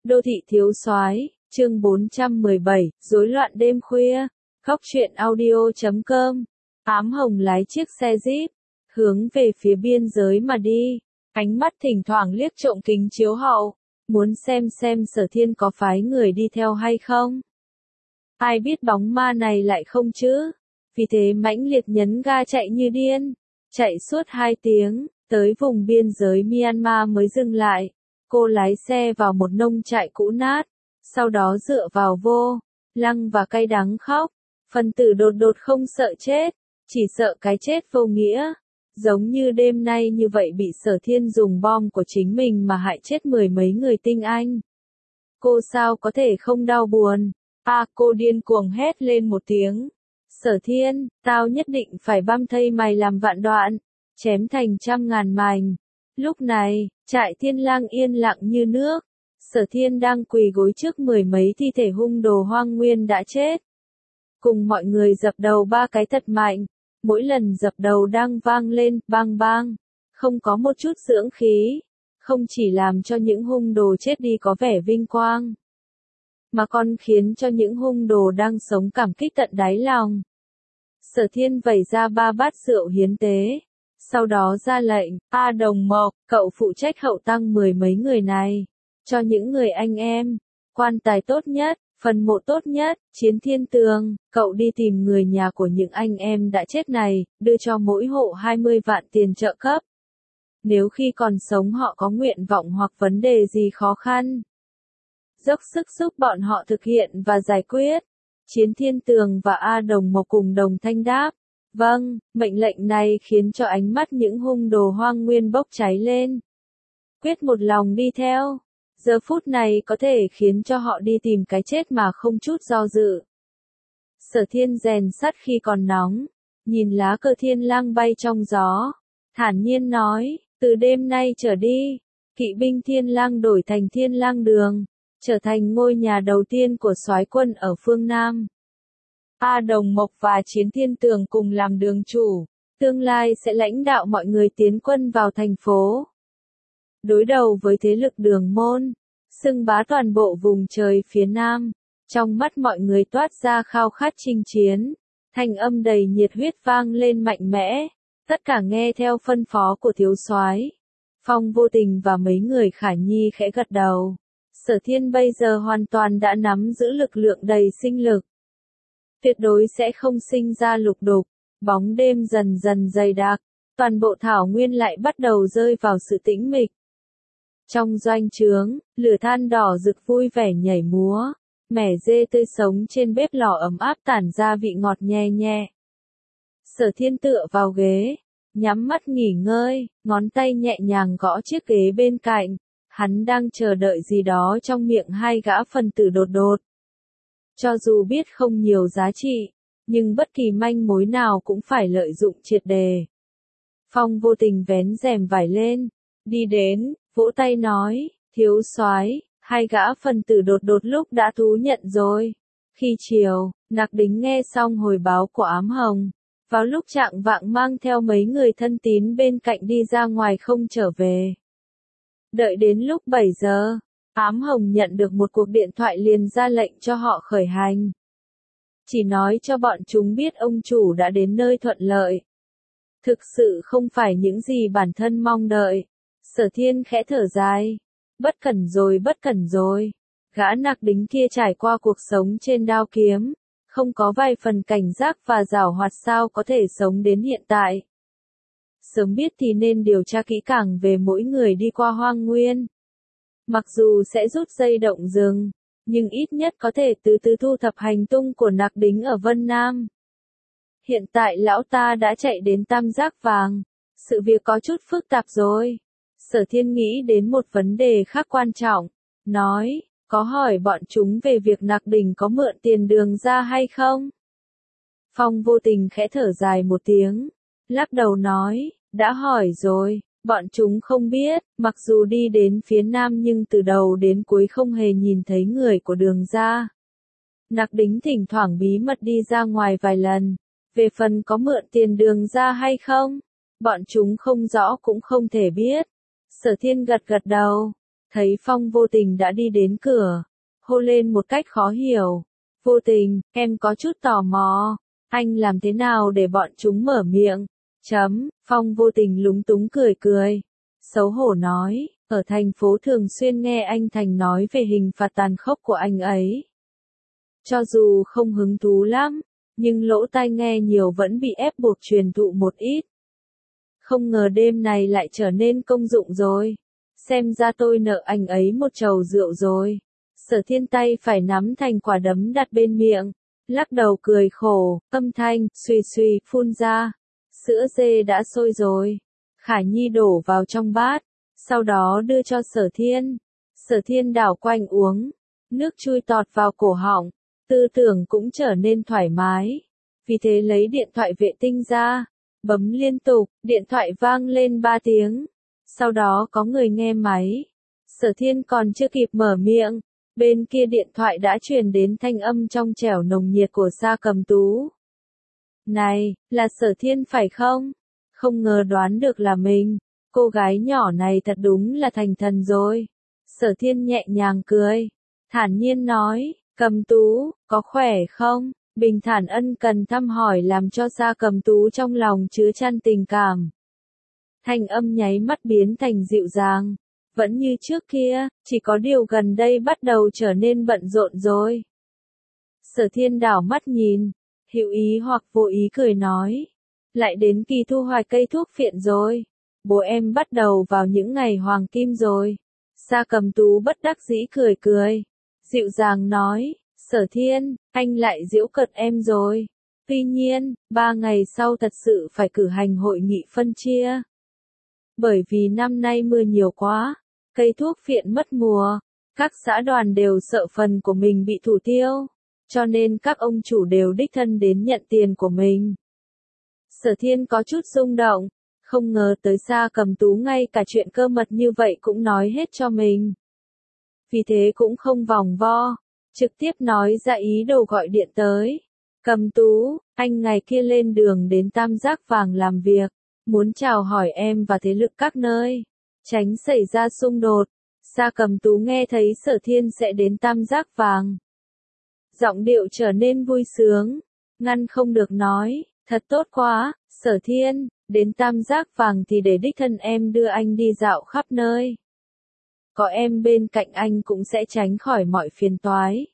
Đô thị thiếu soái, chương 417, rối loạn đêm khuya. Góc truyện audio.com. Ám Hồng lái chiếc xe Jeep, hướng về phía biên giới mà đi, ánh mắt thỉnh thoảng liếc trộm kính chiếu hậu, muốn xem Sở Thiên có phái người đi theo hay không. Ai biết bóng ma này lại không chứ, vì thế mãnh liệt nhấn ga chạy như điên, chạy suốt 2 tiếng, tới vùng biên giới Myanmar mới dừng lại. Cô lái xe vào một nông trại cũ nát, sau đó dựa vào vô lăng và cay đắng khóc. Phần tử đột không sợ chết, chỉ sợ cái chết vô nghĩa. Giống như đêm nay như vậy bị Sở Thiên dùng bom của chính mình mà hại chết 10 mấy người tinh anh. Cô sao có thể không đau buồn? Cô điên cuồng hét lên một tiếng. Sở Thiên, tao nhất định phải băm thây mày làm vạn đoạn, chém thành trăm ngàn mảnh. Lúc này, trại Thiên Lang yên lặng như nước. Sở Thiên đang quỳ gối trước 10 mấy thi thể hung đồ hoang nguyên đã chết. Cùng mọi người dập đầu 3 cái thật mạnh. Mỗi lần dập đầu đang vang lên, bang bang. Không có một chút dưỡng khí. Không chỉ làm cho những hung đồ chết đi có vẻ vinh quang, mà còn khiến cho những hung đồ đang sống cảm kích tận đáy lòng. Sở Thiên vẩy ra 3 bát rượu hiến tế. Sau đó ra lệnh, Đồng Mộc, cậu phụ trách hậu tang 10 mấy người này. Cho những người anh em, quan tài tốt nhất, phần mộ tốt nhất, Chiến Thiên Tường, cậu đi tìm người nhà của những anh em đã chết này, đưa cho mỗi hộ 20 vạn tiền trợ cấp. Nếu khi còn sống họ có nguyện vọng hoặc vấn đề gì khó khăn, dốc sức giúp bọn họ thực hiện và giải quyết. Chiến Thiên Tường và Đồng Mộc cùng đồng thanh đáp. Vâng, mệnh lệnh này khiến cho ánh mắt những hung đồ hoang nguyên bốc cháy lên. Quyết một lòng đi theo. Giờ phút này có thể khiến cho họ đi tìm cái chết mà không chút do dự. Sở Thiên rèn sắt khi còn nóng, nhìn lá cờ Thiên Lang bay trong gió, thản nhiên nói, từ đêm nay trở đi, kỵ binh Thiên Lang đổi thành Thiên Lang Đường, trở thành ngôi nhà đầu tiên của soái quân ở phương Nam. Đồng Mộc và Chiến Thiên Tường cùng làm đường chủ, tương lai sẽ lãnh đạo mọi người tiến quân vào thành phố. Đối đầu với thế lực Đường Môn, xưng bá toàn bộ vùng trời phía Nam, trong mắt mọi người toát ra khao khát chinh chiến, thanh âm đầy nhiệt huyết vang lên mạnh mẽ, tất cả nghe theo phân phó của thiếu soái. Phong Vô Tình và mấy người Khả Nhi khẽ gật đầu. Sở Thiên bây giờ hoàn toàn đã nắm giữ lực lượng đầy sinh lực. Tuyệt đối sẽ không sinh ra lục đục. Bóng đêm dần dần dày đặc, toàn bộ thảo nguyên lại bắt đầu rơi vào sự tĩnh mịch. Trong doanh trướng, lửa than đỏ rực vui vẻ nhảy múa, mẻ dê tươi sống trên bếp lò ấm áp tản ra vị ngọt nhẹ nhẹ. Sở Thiên tựa vào ghế, nhắm mắt nghỉ ngơi, ngón tay nhẹ nhàng gõ chiếc ghế bên cạnh. Hắn đang chờ đợi gì đó trong miệng hai gã phần tử đột. Cho dù biết không nhiều giá trị, nhưng bất kỳ manh mối nào cũng phải lợi dụng triệt đề. Phong Vô Tình vén rèm vải lên, đi đến, vỗ tay nói, thiếu soái, hai gã phần tử đột lúc đã thú nhận rồi. Khi chiều, Nặc Đính nghe xong hồi báo của Ám Hồng, vào lúc chạng vạng mang theo mấy người thân tín bên cạnh đi ra ngoài không trở về. Đợi đến lúc 7 giờ, Ám Hồng nhận được một cuộc điện thoại liền ra lệnh cho họ khởi hành. Chỉ nói cho bọn chúng biết ông chủ đã đến nơi thuận lợi. Thực sự không phải những gì bản thân mong đợi. Sở Thiên khẽ thở dài. Bất cẩn rồi. Gã Nặc Đính kia trải qua cuộc sống trên đao kiếm, không có vài phần cảnh giác và giảo hoạt sao có thể sống đến hiện tại. Sớm biết thì nên điều tra kỹ càng về mỗi người đi qua hoang nguyên. Mặc dù sẽ rút dây động rừng, nhưng ít nhất có thể từ từ thu thập hành tung của Nặc Đính ở Vân Nam. Hiện tại lão ta đã chạy đến Tam Giác Vàng, sự việc có chút phức tạp rồi. Sở Thiên nghĩ đến một vấn đề khác quan trọng, nói, có hỏi bọn chúng về việc Nặc Đính có mượn tiền Đường ra hay không? Phong Vô Tình khẽ thở dài một tiếng, lắc đầu nói, đã hỏi rồi. Bọn chúng không biết, mặc dù đi đến phía Nam nhưng từ đầu đến cuối không hề nhìn thấy người của Đường ra. Nặc Đính thỉnh thoảng bí mật đi ra ngoài vài lần. Về phần có mượn tiền Đường ra hay không, bọn chúng không rõ cũng không thể biết. Sở Thiên gật đầu. thấy Phong vô tình đã đi đến cửa, hô lên một cách khó hiểu. Vô tình, em có chút tò mò, anh làm thế nào để bọn chúng mở miệng? Phong vô tình lúng túng cười cười. Xấu hổ nói, ở thành phố thường xuyên nghe anh Thành nói về hình phạt tàn khốc của anh ấy. Cho dù không hứng thú lắm, nhưng lỗ tai nghe nhiều vẫn bị ép buộc truyền thụ một ít. Không ngờ đêm này lại trở nên công dụng rồi. Xem ra tôi nợ anh ấy một chầu rượu rồi. Sở Thiên tay phải nắm thành quả đấm đặt bên miệng, lắc đầu cười khổ, âm thanh suy suy phun ra. Sữa dê đã sôi rồi. Khải Nhi đổ vào trong bát, sau đó đưa cho Sở Thiên. Sở Thiên đảo quanh uống, nước chui tọt vào cổ họng, tư tưởng cũng trở nên thoải mái. Vì thế lấy điện thoại vệ tinh ra, bấm liên tục, điện thoại vang lên 3 tiếng. Sau đó có người nghe máy. Sở Thiên còn chưa kịp mở miệng, bên kia điện thoại đã truyền đến thanh âm trong trẻo nồng nhiệt của Sa Cầm Tú. Này, là Sở Thiên phải không? Không ngờ đoán được là mình. Cô gái nhỏ này thật đúng là thành thần rồi. Sở Thiên nhẹ nhàng cười, thản nhiên nói, Cầm Tú, có khỏe không? Bình thản ân cần thăm hỏi làm cho Sa Cầm Tú trong lòng chứa chan tình cảm. Thanh âm nháy mắt biến thành dịu dàng. Vẫn như trước kia, chỉ có điều gần đây bắt đầu trở nên bận rộn rồi. Sở Thiên đảo mắt nhìn, hữu ý hoặc vô ý cười nói. Lại đến kỳ thu hoạch cây thuốc phiện rồi. Bố em bắt đầu vào những ngày hoàng kim rồi. Sa Cầm Tú bất đắc dĩ cười cười. Dịu dàng nói, Sở Thiên, anh lại giễu cợt em rồi. Tuy nhiên, 3 ngày sau thật sự phải cử hành hội nghị phân chia. Bởi vì năm nay mưa nhiều quá, cây thuốc phiện mất mùa, các xã đoàn đều sợ phần của mình bị thủ tiêu, cho nên các ông chủ đều đích thân đến nhận tiền của mình. Sở Thiên có chút rung động, không ngờ tới Sa Cầm Tú ngay cả chuyện cơ mật như vậy cũng nói hết cho mình. Vì thế cũng không vòng vo, trực tiếp nói ra ý đồ gọi điện tới. Cầm Tú, anh ngày kia lên đường đến Tam Giác Vàng làm việc, muốn chào hỏi em và thế lực các nơi, tránh xảy ra xung đột. Sa Cầm Tú nghe thấy Sở Thiên sẽ đến Tam Giác Vàng, giọng điệu trở nên vui sướng, ngăn không được nói, thật tốt quá, Sở Thiên, đến Tam Giác Vàng thì để đích thân em đưa anh đi dạo khắp nơi. Có em bên cạnh anh cũng sẽ tránh khỏi mọi phiền toái.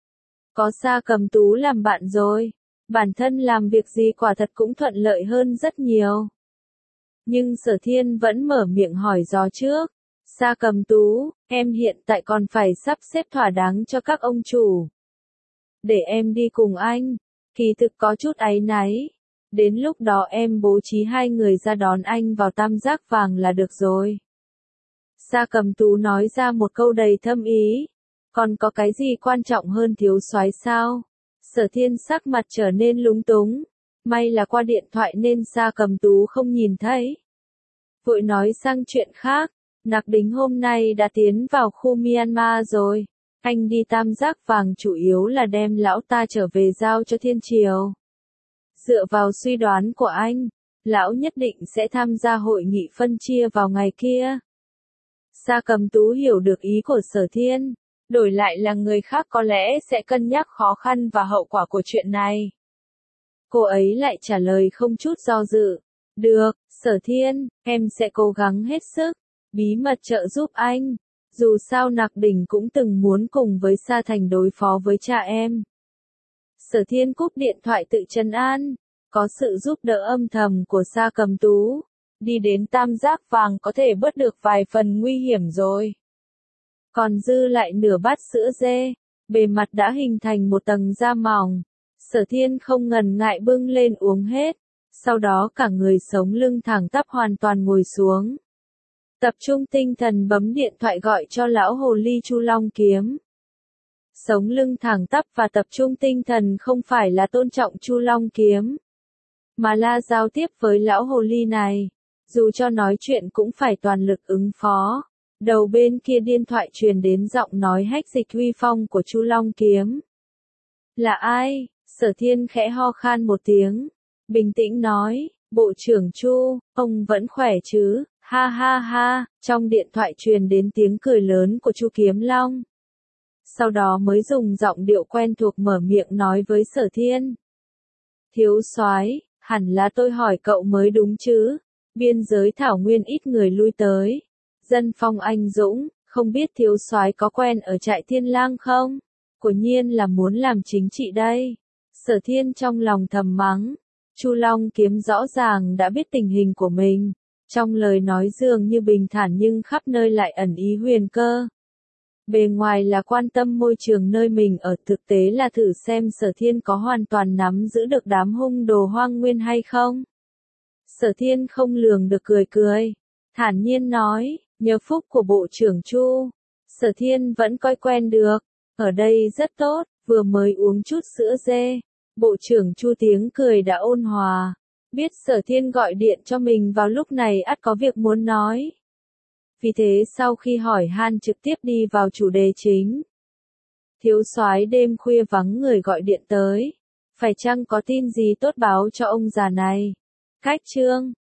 Có Sa Cầm Tú làm bạn rồi, bản thân làm việc gì quả thật cũng thuận lợi hơn rất nhiều. Nhưng Sở Thiên vẫn mở miệng hỏi dò trước. Sa Cầm Tú, em hiện tại còn phải sắp xếp thỏa đáng cho các ông chủ. Để em đi cùng anh, kỳ thực có chút áy náy. Đến lúc đó em bố trí 2 người ra đón anh vào Tam Giác Vàng là được rồi. Sa Cầm Tú nói ra một câu đầy thâm ý. Còn có cái gì quan trọng hơn thiếu soái sao? Sở Thiên sắc mặt trở nên lúng túng. May là qua điện thoại nên Sa Cầm Tú không nhìn thấy. Vội nói sang chuyện khác. Nặc Đính hôm nay đã tiến vào khu Myanmar rồi. Anh đi Tam Giác Vàng chủ yếu là đem lão ta trở về giao cho Thiên Triều. Dựa vào suy đoán của anh, lão nhất định sẽ tham gia hội nghị phân chia vào ngày kia. Sa Cầm Tú hiểu được ý của Sở Thiên, đổi lại là người khác có lẽ sẽ cân nhắc khó khăn và hậu quả của chuyện này. Cô ấy lại trả lời không chút do dự. Được, Sở Thiên, em sẽ cố gắng hết sức, bí mật trợ giúp anh. Dù sao Nặc Đỉnh cũng từng muốn cùng với Sa Thành đối phó với cha em. Sở Thiên cúp điện thoại tự trấn an, có sự giúp đỡ âm thầm của Sa Cầm Tú, đi đến Tam Giác Vàng có thể bớt được vài phần nguy hiểm rồi. Còn dư lại nửa bát sữa dê, bề mặt đã hình thành một tầng da mỏng. Sở Thiên không ngần ngại bưng lên uống hết, sau đó cả người sống lưng thẳng tắp hoàn toàn ngồi xuống. Tập trung tinh thần bấm điện thoại gọi cho lão hồ ly Chu Long Kiếm. Sống lưng thẳng tắp và tập trung tinh thần không phải là tôn trọng Chu Long Kiếm, mà là giao tiếp với lão hồ ly này. Dù cho nói chuyện cũng phải toàn lực ứng phó. Đầu bên kia điện thoại truyền đến giọng nói hách dịch uy phong của Chu Long Kiếm. Là ai? Sở Thiên khẽ ho khan một tiếng, bình tĩnh nói, Bộ trưởng Chu, ông vẫn khỏe chứ? Ha ha ha, trong điện thoại truyền đến tiếng cười lớn của Chu Kiếm Long. Sau đó mới dùng giọng điệu quen thuộc mở miệng nói với Sở Thiên. Thiếu soái, hẳn là tôi hỏi cậu mới đúng chứ, biên giới thảo nguyên ít người lui tới. Dân phong anh dũng, không biết thiếu soái có quen ở trại Thiên Lang không? Quả nhiên là muốn làm chính trị đây. Sở Thiên trong lòng thầm mắng. Chu Long Kiếm rõ ràng đã biết tình hình của mình. Trong lời nói dường như bình thản nhưng khắp nơi lại ẩn ý huyền cơ. Bề ngoài là quan tâm môi trường nơi mình ở, thực tế là thử xem Sở Thiên có hoàn toàn nắm giữ được đám hung đồ hoang nguyên hay không. Sở Thiên không lường được cười cười. Thản nhiên nói, nhờ phúc của Bộ trưởng Chu. Sở Thiên vẫn coi quen được. Ở đây rất tốt, vừa mới uống chút sữa dê. Bộ trưởng Chu tiếng cười đã ôn hòa. Biết Sở Thiên gọi điện cho mình vào lúc này ắt có việc muốn nói. Vì thế sau khi hỏi han trực tiếp đi vào chủ đề chính. Thiếu soái đêm khuya vắng người gọi điện tới. Phải chăng có tin gì tốt báo cho ông già này? Cách chương